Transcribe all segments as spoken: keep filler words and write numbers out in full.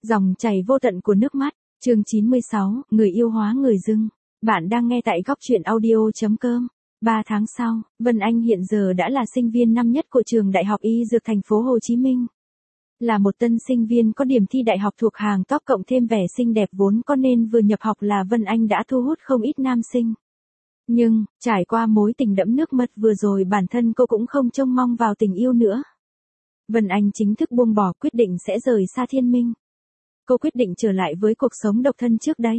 Dòng chảy vô tận của nước mắt, chương chín mươi sáu, người yêu hóa người dưng. Bạn đang nghe tại góc truyện audio chấm com. Ba tháng sau, Vân Anh hiện giờ đã là sinh viên năm nhất của trường Đại học Y Dược thành phố Hồ Chí Minh. Là một tân sinh viên có điểm thi đại học thuộc hàng top cộng thêm vẻ xinh đẹp vốn có nên vừa nhập học là Vân Anh đã thu hút không ít nam sinh. Nhưng, trải qua mối tình đẫm nước mắt vừa rồi bản thân cô cũng không trông mong vào tình yêu nữa. Vân Anh chính thức buông bỏ quyết định sẽ rời xa Thiên Minh. Cô quyết định trở lại với cuộc sống độc thân trước đây.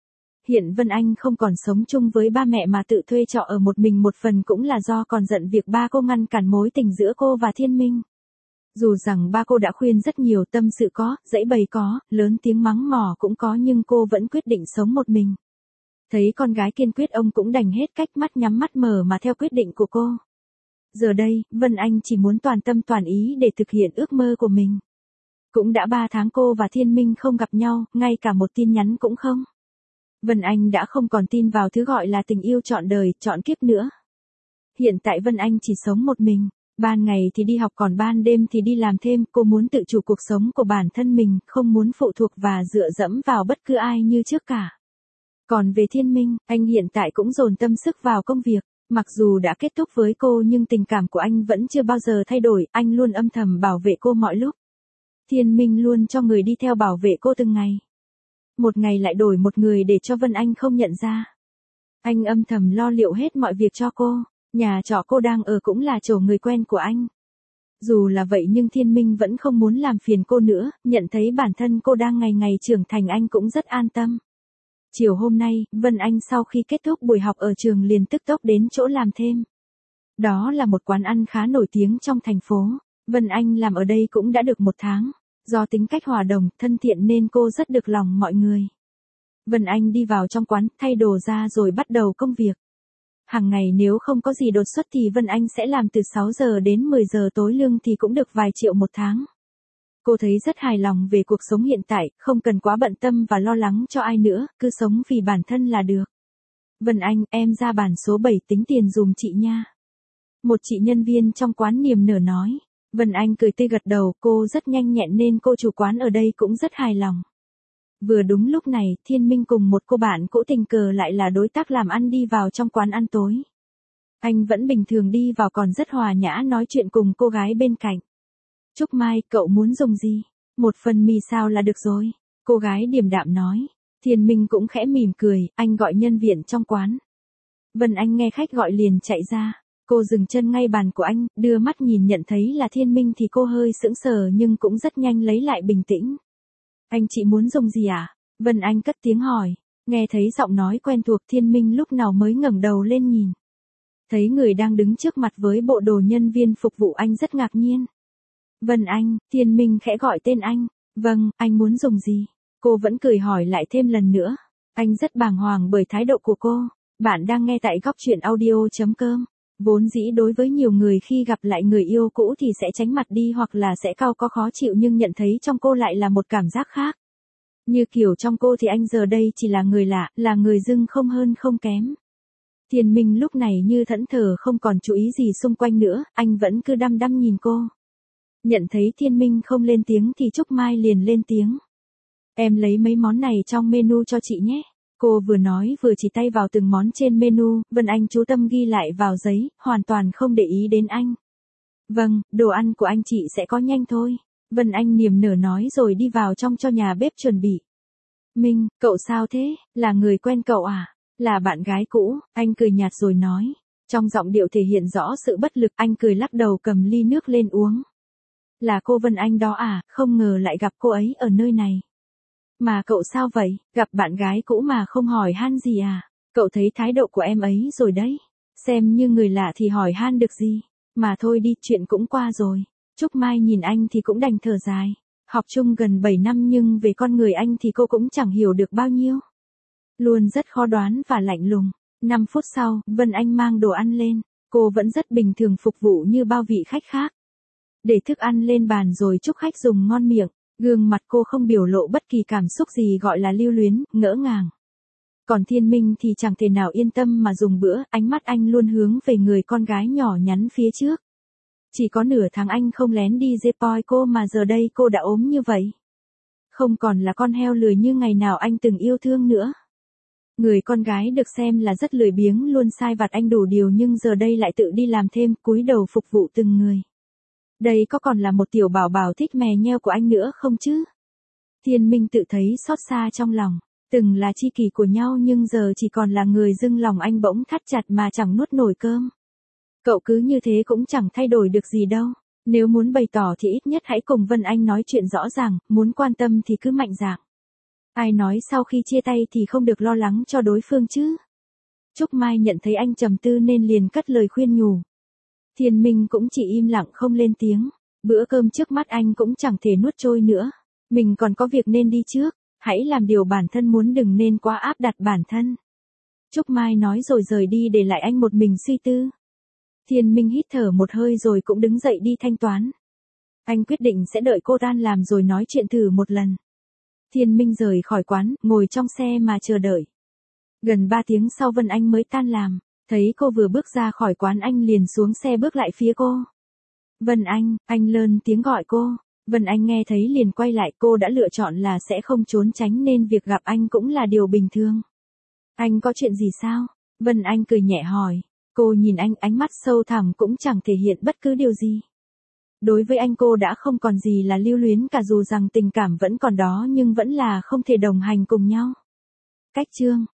Hiện Vân Anh không còn sống chung với ba mẹ mà tự thuê trọ ở một mình, một phần cũng là do còn giận việc ba cô ngăn cản mối tình giữa cô và Thiên Minh. Dù rằng ba cô đã khuyên rất nhiều, tâm sự có, giãy bày có, lớn tiếng mắng mỏ cũng có, nhưng cô vẫn quyết định sống một mình. Thấy con gái kiên quyết, ông cũng đành hết cách, mắt nhắm mắt mở mà theo quyết định của cô. Giờ đây, Vân Anh chỉ muốn toàn tâm toàn ý để thực hiện ước mơ của mình. Cũng đã ba tháng cô và Thiên Minh không gặp nhau, ngay cả một tin nhắn cũng không. Vân Anh đã không còn tin vào thứ gọi là tình yêu trọn đời, trọn kiếp nữa. Hiện tại Vân Anh chỉ sống một mình, ban ngày thì đi học còn ban đêm thì đi làm thêm, cô muốn tự chủ cuộc sống của bản thân mình, không muốn phụ thuộc và dựa dẫm vào bất cứ ai như trước cả. Còn về Thiên Minh, anh hiện tại cũng dồn tâm sức vào công việc. Mặc dù đã kết thúc với cô nhưng tình cảm của anh vẫn chưa bao giờ thay đổi, anh luôn âm thầm bảo vệ cô mọi lúc. Thiên Minh luôn cho người đi theo bảo vệ cô từng ngày. Một ngày lại đổi một người để cho Vân Anh không nhận ra. Anh âm thầm lo liệu hết mọi việc cho cô, nhà trọ cô đang ở cũng là chỗ người quen của anh. Dù là vậy nhưng Thiên Minh vẫn không muốn làm phiền cô nữa, nhận thấy bản thân cô đang ngày ngày trưởng thành anh cũng rất an tâm. Chiều hôm nay, Vân Anh sau khi kết thúc buổi học ở trường liền tức tốc đến chỗ làm thêm. Đó là một quán ăn khá nổi tiếng trong thành phố. Vân Anh làm ở đây cũng đã được một tháng. Do tính cách hòa đồng, thân thiện nên cô rất được lòng mọi người. Vân Anh đi vào trong quán, thay đồ ra rồi bắt đầu công việc. Hàng ngày nếu không có gì đột xuất thì Vân Anh sẽ làm từ sáu giờ đến mười giờ tối, lương thì cũng được vài triệu một tháng. Cô thấy rất hài lòng về cuộc sống hiện tại, không cần quá bận tâm và lo lắng cho ai nữa, cứ sống vì bản thân là được. Vân Anh, em ra bàn số bảy tính tiền dùm chị nha. Một chị nhân viên trong quán niềm nở nói. Vân Anh cười tươi gật đầu, cô rất nhanh nhẹn nên cô chủ quán ở đây cũng rất hài lòng. Vừa đúng lúc này, Thiên Minh cùng một cô bạn cũ tình cờ lại là đối tác làm ăn đi vào trong quán ăn tối. Anh vẫn bình thường đi vào còn rất hòa nhã nói chuyện cùng cô gái bên cạnh. Trúc Mai, cậu muốn dùng gì? Một phần mì xào là được rồi. Cô gái điềm đạm nói. Thiên Minh cũng khẽ mỉm cười, anh gọi nhân viên trong quán. Vân Anh nghe khách gọi liền chạy ra. Cô dừng chân ngay bàn của anh, đưa mắt nhìn nhận thấy là Thiên Minh thì cô hơi sững sờ nhưng cũng rất nhanh lấy lại bình tĩnh. Anh chị muốn dùng gì à? Vân Anh cất tiếng hỏi. Nghe thấy giọng nói quen thuộc, Thiên Minh lúc nào mới ngẩng đầu lên nhìn. Thấy người đang đứng trước mặt với bộ đồ nhân viên phục vụ anh rất ngạc nhiên. Vân Anh, Thiên Minh khẽ gọi tên anh. Vâng, anh muốn dùng gì? Cô vẫn cười hỏi lại thêm lần nữa. Anh rất bàng hoàng bởi thái độ của cô. Bạn đang nghe tại góc truyện audio chấm com. Vốn dĩ đối với nhiều người khi gặp lại người yêu cũ thì sẽ tránh mặt đi hoặc là sẽ cau có khó chịu, nhưng nhận thấy trong cô lại là một cảm giác khác. Như kiểu trong cô thì anh giờ đây chỉ là người lạ, là người dưng không hơn không kém. Thiên Minh lúc này như thẫn thờ không còn chú ý gì xung quanh nữa, anh vẫn cứ đăm đăm nhìn cô. Nhận thấy Thiên Minh không lên tiếng thì Trúc Mai liền lên tiếng. Em lấy mấy món này trong menu cho chị nhé. Cô vừa nói vừa chỉ tay vào từng món trên menu, Vân Anh chú tâm ghi lại vào giấy, hoàn toàn không để ý đến anh. Vâng, đồ ăn của anh chị sẽ có nhanh thôi. Vân Anh niềm nở nói rồi đi vào trong cho nhà bếp chuẩn bị. Minh, cậu sao thế? Là người quen cậu à? Là bạn gái cũ, anh cười nhạt rồi nói. Trong giọng điệu thể hiện rõ sự bất lực, anh cười lắc đầu cầm ly nước lên uống. Là cô Vân Anh đó à, không ngờ lại gặp cô ấy ở nơi này. Mà cậu sao vậy, gặp bạn gái cũ mà không hỏi han gì à? Cậu thấy thái độ của em ấy rồi đấy. Xem như người lạ thì hỏi han được gì. Mà thôi đi, chuyện cũng qua rồi. Trúc Mai nhìn anh thì cũng đành thở dài. Học chung gần bảy năm nhưng về con người anh thì cô cũng chẳng hiểu được bao nhiêu. Luôn rất khó đoán và lạnh lùng. năm phút sau, Vân Anh mang đồ ăn lên. Cô vẫn rất bình thường phục vụ như bao vị khách khác. Để thức ăn lên bàn rồi chúc khách dùng ngon miệng. Gương mặt cô không biểu lộ bất kỳ cảm xúc gì gọi là lưu luyến, ngỡ ngàng. Còn Thiên Minh thì chẳng thể nào yên tâm mà dùng bữa, ánh mắt anh luôn hướng về người con gái nhỏ nhắn phía trước. Chỉ có nửa tháng anh không lén đi dê poi cô mà giờ đây cô đã ốm như vậy. Không còn là con heo lười như ngày nào anh từng yêu thương nữa. Người con gái được xem là rất lười biếng luôn sai vặt anh đủ điều nhưng giờ đây lại tự đi làm thêm cúi đầu phục vụ từng người. Đây có còn là một tiểu bảo bảo thích mè nheo của anh nữa không chứ? Thiên Minh tự thấy xót xa trong lòng. Từng là tri kỷ của nhau nhưng giờ chỉ còn là người dưng lòng anh bỗng thắt chặt mà chẳng nuốt nổi cơm. Cậu cứ như thế cũng chẳng thay đổi được gì đâu. Nếu muốn bày tỏ thì ít nhất hãy cùng Vân Anh nói chuyện rõ ràng, muốn quan tâm thì cứ mạnh dạn. Ai nói sau khi chia tay thì không được lo lắng cho đối phương chứ? Trúc Mai nhận thấy anh trầm tư nên liền cất lời khuyên nhủ. Thiên Minh cũng chỉ im lặng không lên tiếng. Bữa cơm trước mắt anh cũng chẳng thể nuốt trôi nữa. Mình còn có việc nên đi trước. Hãy làm điều bản thân muốn đừng nên quá áp đặt bản thân. Trúc Mai nói rồi rời đi để lại anh một mình suy tư. Thiên Minh hít thở một hơi rồi cũng đứng dậy đi thanh toán. Anh quyết định sẽ đợi cô tan làm rồi nói chuyện thử một lần. Thiên Minh rời khỏi quán, ngồi trong xe mà chờ đợi. Gần ba tiếng sau Vân Anh mới tan làm. Thấy cô vừa bước ra khỏi quán anh liền xuống xe bước lại phía cô. Vân Anh, anh lớn tiếng gọi cô. Vân Anh nghe thấy liền quay lại, cô đã lựa chọn là sẽ không trốn tránh nên việc gặp anh cũng là điều bình thường. Anh có chuyện gì sao? Vân Anh cười nhẹ hỏi. Cô nhìn anh, ánh mắt sâu thẳm cũng chẳng thể hiện bất cứ điều gì. Đối với anh cô đã không còn gì là lưu luyến cả dù rằng tình cảm vẫn còn đó nhưng vẫn là không thể đồng hành cùng nhau. Cách chương